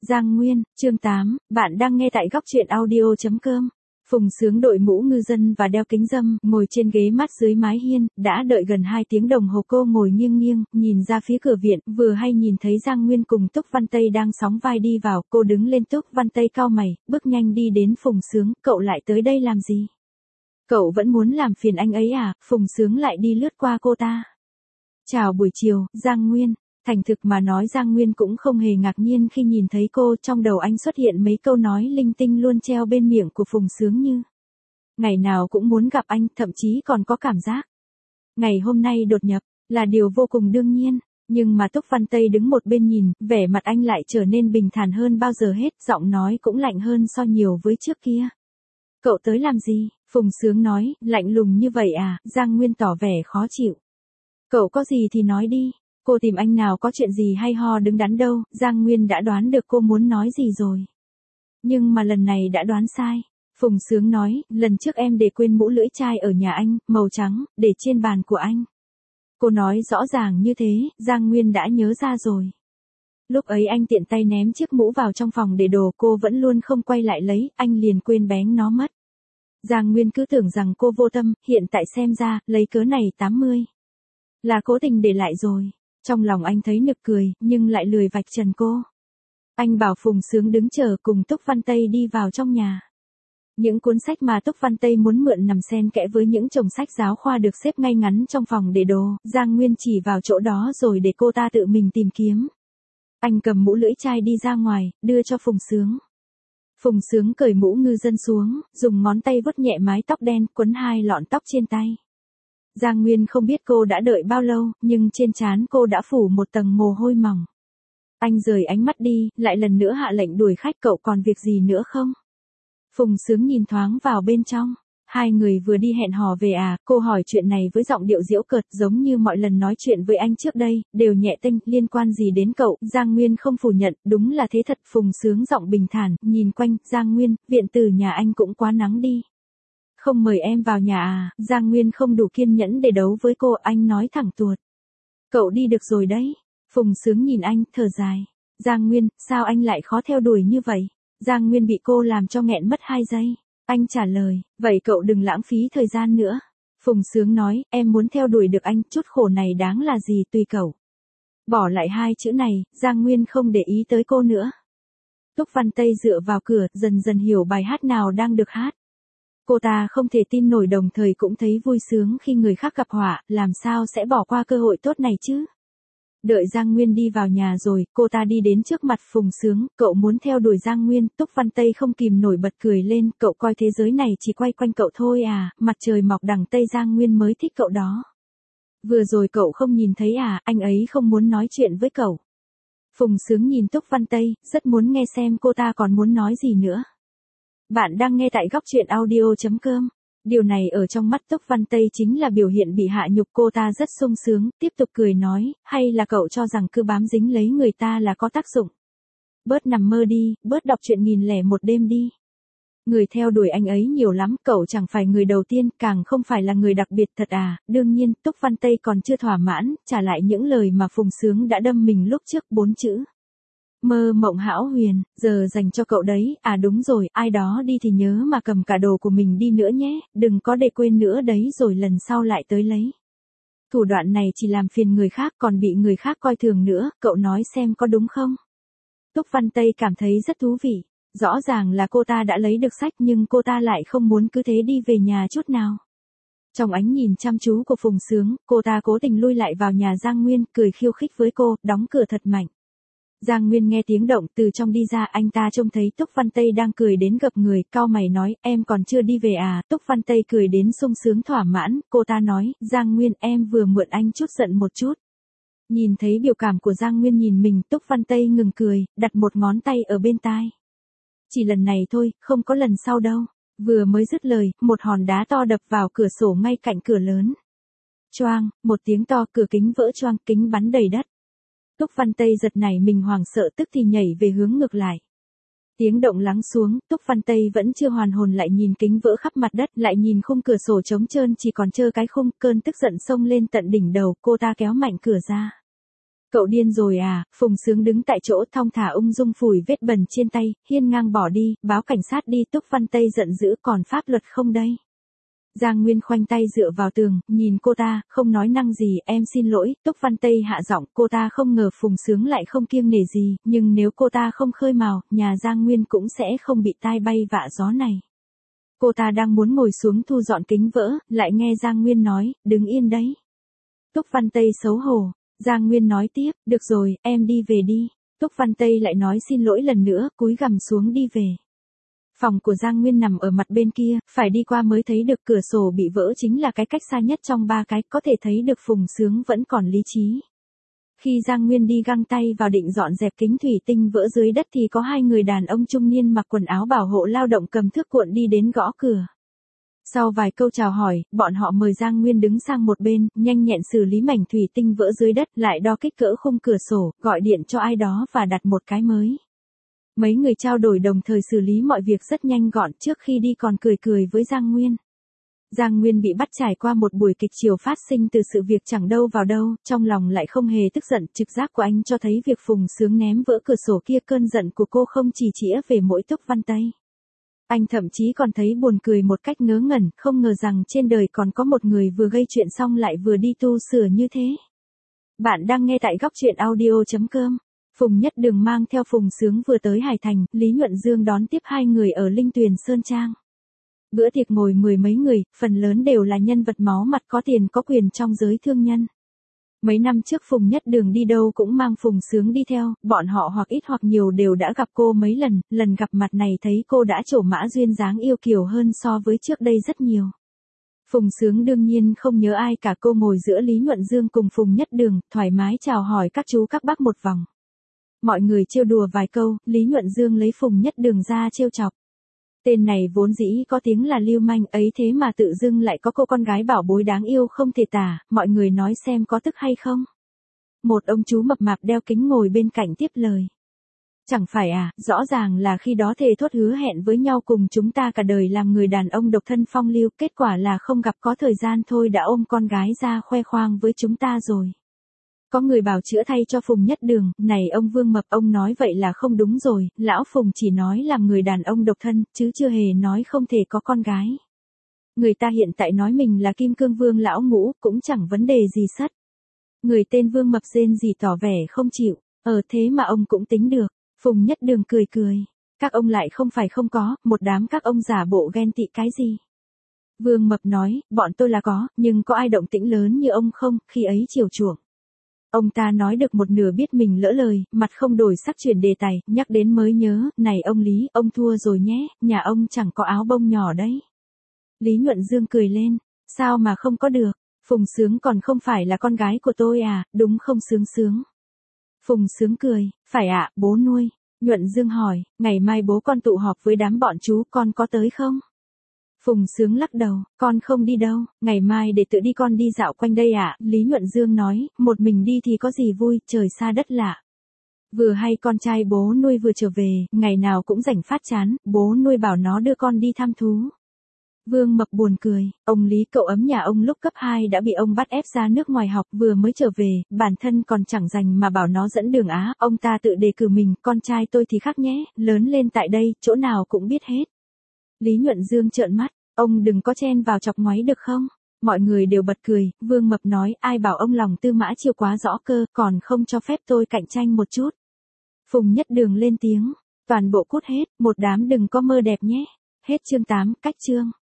Giang Nguyên, chương 8, bạn đang nghe tại góc truyện audio.com. Phùng Sướng đội mũ ngư dân và đeo kính râm, ngồi trên ghế mát dưới mái hiên, đã đợi gần 2 tiếng đồng hồ. Cô ngồi nghiêng nghiêng, nhìn ra phía cửa viện, vừa hay nhìn thấy Giang Nguyên cùng Túc Văn Tây đang sóng vai đi vào. Cô đứng lên. Túc Văn Tây cau mày, bước nhanh đi đến Phùng Sướng. Cậu lại tới đây làm gì? Cậu vẫn muốn làm phiền anh ấy à? Phùng Sướng lại đi lướt qua cô ta. Chào buổi chiều, Giang Nguyên. Thành thực mà nói, Giang Nguyên cũng không hề ngạc nhiên khi nhìn thấy cô. Trong đầu anh xuất hiện mấy câu nói linh tinh luôn treo bên miệng của Phùng Sướng như ngày nào cũng muốn gặp anh, thậm chí còn có cảm giác ngày hôm nay đột nhập là điều vô cùng đương nhiên. Nhưng mà Túc Văn Tây đứng một bên nhìn, vẻ mặt anh lại trở nên bình thản hơn bao giờ hết, giọng nói cũng lạnh hơn so nhiều với trước kia. Cậu tới làm gì? Phùng Sướng nói, lạnh lùng như vậy à? Giang Nguyên tỏ vẻ khó chịu. Cậu có gì thì nói đi. Cô tìm anh nào có chuyện gì hay ho đứng đắn đâu. Giang Nguyên đã đoán được cô muốn nói gì rồi. Nhưng mà lần này đã đoán sai. Phùng Sướng nói, lần trước em để quên mũ lưỡi chai ở nhà anh, màu trắng, để trên bàn của anh. Cô nói rõ ràng như thế, Giang Nguyên đã nhớ ra rồi. Lúc ấy anh tiện tay ném chiếc mũ vào trong phòng để đồ, cô vẫn luôn không quay lại lấy, anh liền quên bén nó mất. Giang Nguyên cứ tưởng rằng cô vô tâm, hiện tại xem ra, lấy cớ này 80. Là cố tình để lại rồi. Trong lòng anh thấy nực cười, nhưng lại lười vạch trần cô. Anh bảo Phùng Sướng đứng chờ cùng Túc Văn Tây đi vào trong nhà. Những cuốn sách mà Túc Văn Tây muốn mượn nằm xen kẽ với những chồng sách giáo khoa được xếp ngay ngắn trong phòng để đồ. Giang Nguyên chỉ vào chỗ đó rồi để cô ta tự mình tìm kiếm. Anh cầm mũ lưỡi chai đi ra ngoài, đưa cho Phùng Sướng. Phùng Sướng cởi mũ ngư dân xuống, dùng ngón tay vuốt nhẹ mái tóc đen, quấn 2 lọn tóc trên tay. Giang Nguyên không biết cô đã đợi bao lâu, nhưng trên trán cô đã phủ một tầng mồ hôi mỏng. Anh rời ánh mắt đi, lại lần nữa hạ lệnh đuổi khách. Cậu còn việc gì nữa không? Phùng Sướng nhìn thoáng vào bên trong. Hai người vừa đi hẹn hò về à? Cô hỏi chuyện này với giọng điệu giễu cợt, giống như mọi lần nói chuyện với anh trước đây, đều nhẹ tênh, liên quan gì đến cậu? Giang Nguyên không phủ nhận, đúng là thế thật. Phùng Sướng giọng bình thản, nhìn quanh. Giang Nguyên, viện tử nhà anh cũng quá nắng đi. Không mời em vào nhà à? Giang Nguyên không đủ kiên nhẫn để đấu với cô, anh nói thẳng tuột. Cậu đi được rồi đấy. Phùng Sướng nhìn anh, thở dài. Giang Nguyên, sao anh lại khó theo đuổi như vậy? Giang Nguyên bị cô làm cho nghẹn mất 2 giây. Anh trả lời, vậy cậu đừng lãng phí thời gian nữa. Phùng Sướng nói, em muốn theo đuổi được anh, chút khổ này đáng là gì tùy cậu. Bỏ lại 2 chữ này, Giang Nguyên không để ý tới cô nữa. Túc Văn Tây dựa vào cửa, dần dần hiểu bài hát nào đang được hát. Cô ta không thể tin nổi, đồng thời cũng thấy vui sướng khi người khác gặp họa, làm sao sẽ bỏ qua cơ hội tốt này chứ. Đợi Giang Nguyên đi vào nhà rồi, cô ta đi đến trước mặt Phùng Sướng. Cậu muốn theo đuổi Giang Nguyên? Túc Văn Tây không kìm nổi bật cười lên. Cậu coi thế giới này chỉ quay quanh cậu thôi à? Mặt trời mọc đằng Tây, Giang Nguyên mới thích cậu đó. Vừa rồi cậu không nhìn thấy à? Anh ấy không muốn nói chuyện với cậu. Phùng Sướng nhìn Túc Văn Tây, rất muốn nghe xem cô ta còn muốn nói gì nữa. Bạn đang nghe tại góc truyện audio.com. Điều này ở trong mắt Túc Văn Tây chính là biểu hiện bị hạ nhục. Cô ta rất sung sướng, tiếp tục cười nói, hay là cậu cho rằng cứ bám dính lấy người ta là có tác dụng. Bớt nằm mơ đi, bớt đọc truyện 1001 đêm đi. Người theo đuổi anh ấy nhiều lắm, cậu chẳng phải người đầu tiên, càng không phải là người đặc biệt thật à? Đương nhiên, Túc Văn Tây còn chưa thỏa mãn, trả lại những lời mà Phùng Sướng đã đâm mình lúc trước, 4 chữ. Mơ mộng hão huyền, giờ dành cho cậu đấy. À đúng rồi, ai đó đi thì nhớ mà cầm cả đồ của mình đi nữa nhé, đừng có để quên nữa đấy, rồi lần sau lại tới lấy. Thủ đoạn này chỉ làm phiền người khác, còn bị người khác coi thường nữa, cậu nói xem có đúng không? Túc Văn Tây cảm thấy rất thú vị. Rõ ràng là cô ta đã lấy được sách, nhưng cô ta lại không muốn cứ thế đi về nhà chút nào. Trong ánh nhìn chăm chú của Phùng Sướng, cô ta cố tình lui lại vào nhà Giang Nguyên, cười khiêu khích với cô, đóng cửa thật mạnh. Giang Nguyên nghe tiếng động từ trong đi ra, anh ta trông thấy Túc Văn Tây đang cười đến gập người, cau mày nói, em còn chưa đi về à? Túc Văn Tây cười đến sung sướng thỏa mãn, cô ta nói, Giang Nguyên, em vừa mượn anh chút giận một chút. Nhìn thấy biểu cảm của Giang Nguyên nhìn mình, Túc Văn Tây ngừng cười, đặt một ngón tay ở bên tai. Chỉ lần này thôi, không có lần sau đâu. Vừa mới dứt lời, một hòn đá to đập vào cửa sổ ngay cạnh cửa lớn. Choang, một tiếng to, cửa kính vỡ choang, kính bắn đầy đất. Túc Văn Tây giật nảy mình, hoảng sợ, tức thì nhảy về hướng ngược lại. Tiếng động lắng xuống, Túc Văn Tây vẫn chưa hoàn hồn, lại nhìn kính vỡ khắp mặt đất, lại nhìn khung cửa sổ trống trơn chỉ còn trơ cái khung, cơn tức giận xông lên tận đỉnh đầu, cô ta kéo mạnh cửa ra. Cậu điên rồi à, Phùng Sướng đứng tại chỗ thong thả ung dung phủi vết bẩn trên tay, hiên ngang bỏ đi, báo cảnh sát đi. Túc Văn Tây giận dữ, còn pháp luật không đây? Giang Nguyên khoanh tay dựa vào tường, nhìn cô ta, không nói năng gì. Em xin lỗi. Túc Văn Tây hạ giọng. Cô ta không ngờ Phùng Sướng lại không kiêng nể gì, nhưng nếu cô ta không khơi mào, nhà Giang Nguyên cũng sẽ không bị tai bay vạ gió này. Cô ta đang muốn ngồi xuống thu dọn kính vỡ, lại nghe Giang Nguyên nói, đứng yên đấy. Túc Văn Tây xấu hổ. Giang Nguyên nói tiếp, được rồi, em đi về đi. Túc Văn Tây lại nói xin lỗi lần nữa, cúi gằm xuống đi về. Phòng của Giang Nguyên nằm ở mặt bên kia, phải đi qua mới thấy được. Cửa sổ bị vỡ chính là cái cách xa nhất trong 3 cái, có thể thấy được Phùng Sướng vẫn còn lý trí. Khi Giang Nguyên đi găng tay vào định dọn dẹp kính thủy tinh vỡ dưới đất thì có 2 người đàn ông trung niên mặc quần áo bảo hộ lao động cầm thước cuộn đi đến gõ cửa. Sau vài câu chào hỏi, bọn họ mời Giang Nguyên đứng sang một bên, nhanh nhẹn xử lý mảnh thủy tinh vỡ dưới đất, lại đo kích cỡ khung cửa sổ, gọi điện cho ai đó và đặt một cái mới. Mấy người trao đổi đồng thời xử lý mọi việc rất nhanh gọn, trước khi đi còn cười cười với Giang Nguyên. Giang Nguyên bị bắt trải qua một buổi kịch chiều phát sinh từ sự việc chẳng đâu vào đâu, trong lòng lại không hề tức giận. Trực giác của anh cho thấy việc Phùng Sướng ném vỡ cửa sổ kia, cơn giận của cô không chỉ chĩa về mỗi Túc Văn Tây. Anh thậm chí còn thấy buồn cười một cách ngớ ngẩn, không ngờ rằng trên đời còn có một người vừa gây chuyện xong lại vừa đi tu sửa như thế. Bạn đang nghe tại góc truyện audio.com. Phùng Nhất Đường mang theo Phùng Sướng vừa tới Hải Thành, Lý Nhuận Dương đón tiếp 2 người ở Linh Tuyền Sơn Trang. Bữa tiệc ngồi 10 mấy người, phần lớn đều là nhân vật máu mặt có tiền có quyền trong giới thương nhân. Mấy năm trước Phùng Nhất Đường đi đâu cũng mang Phùng Sướng đi theo, bọn họ hoặc ít hoặc nhiều đều đã gặp cô mấy lần, lần gặp mặt này thấy cô đã trổ mã duyên dáng yêu kiều hơn so với trước đây rất nhiều. Phùng Sướng đương nhiên không nhớ ai cả, cô ngồi giữa Lý Nhuận Dương cùng Phùng Nhất Đường, thoải mái chào hỏi các chú các bác một vòng. Mọi người trêu đùa vài câu, Lý Nhuận Dương lấy Phùng Nhất Đường ra trêu chọc. Tên này vốn dĩ có tiếng là lưu manh ấy, thế mà tự dưng lại có cô con gái bảo bối đáng yêu không thể tả, mọi người nói xem có tức hay không. Một ông chú mập mạp đeo kính ngồi bên cạnh tiếp lời. Chẳng phải à, rõ ràng là khi đó thề thốt hứa hẹn với nhau cùng chúng ta cả đời làm người đàn ông độc thân phong lưu, kết quả là không gặp có thời gian thôi đã ôm con gái ra khoe khoang với chúng ta rồi. Có người bảo chữa thay cho Phùng Nhất Đường, này ông Vương Mập, ông nói vậy là không đúng rồi, lão Phùng chỉ nói làm người đàn ông độc thân, chứ chưa hề nói không thể có con gái. Người ta hiện tại nói mình là Kim Cương Vương lão Ngũ, cũng chẳng vấn đề gì sất. Người tên Vương Mập rên gì tỏ vẻ không chịu, thế mà ông cũng tính được. Phùng Nhất Đường cười cười, các ông lại không phải không có, một đám các ông giả bộ ghen tị cái gì. Vương Mập nói, bọn tôi là có, nhưng có ai động tĩnh lớn như ông không, khi ấy chiều chuộng. Ông ta nói được một nửa biết mình lỡ lời, mặt không đổi sắc chuyển đề tài, nhắc đến mới nhớ, này ông Lý, ông thua rồi nhé, nhà ông chẳng có áo bông nhỏ đấy. Lý Nhuận Dương cười lên, sao mà không có được, Phùng Sướng còn không phải là con gái của tôi à, đúng không Sướng Sướng? Phùng Sướng cười, phải ạ, bố nuôi. Nhuận Dương hỏi, ngày mai bố con tụ họp với đám bọn chú, con có tới không? Phùng Sướng lắc đầu, con không đi đâu, ngày mai để tự đi, con đi dạo quanh đây ạ. Lý Nhuận Dương nói, một mình đi thì có gì vui, trời xa đất lạ. Vừa hay con trai bố nuôi vừa trở về, ngày nào cũng rảnh phát chán, bố nuôi bảo nó đưa con đi thăm thú. Vương Mập buồn cười, ông Lý cậu ấm nhà ông lúc cấp 2 đã bị ông bắt ép ra nước ngoài học, vừa mới trở về, bản thân còn chẳng rành mà bảo nó dẫn đường á, ông ta tự đề cử mình, con trai tôi thì khác nhé, lớn lên tại đây, chỗ nào cũng biết hết. Lý Nhuận Dương trợn mắt, ông đừng có chen vào chọc ngoáy được không? Mọi người đều bật cười, Vương Mập nói, ai bảo ông lòng tư mã chiêu quá rõ cơ, còn không cho phép tôi cạnh tranh một chút. Phùng Nhất Đường lên tiếng, toàn bộ cút hết, một đám đừng có mơ đẹp nhé. Hết chương 8, cách chương.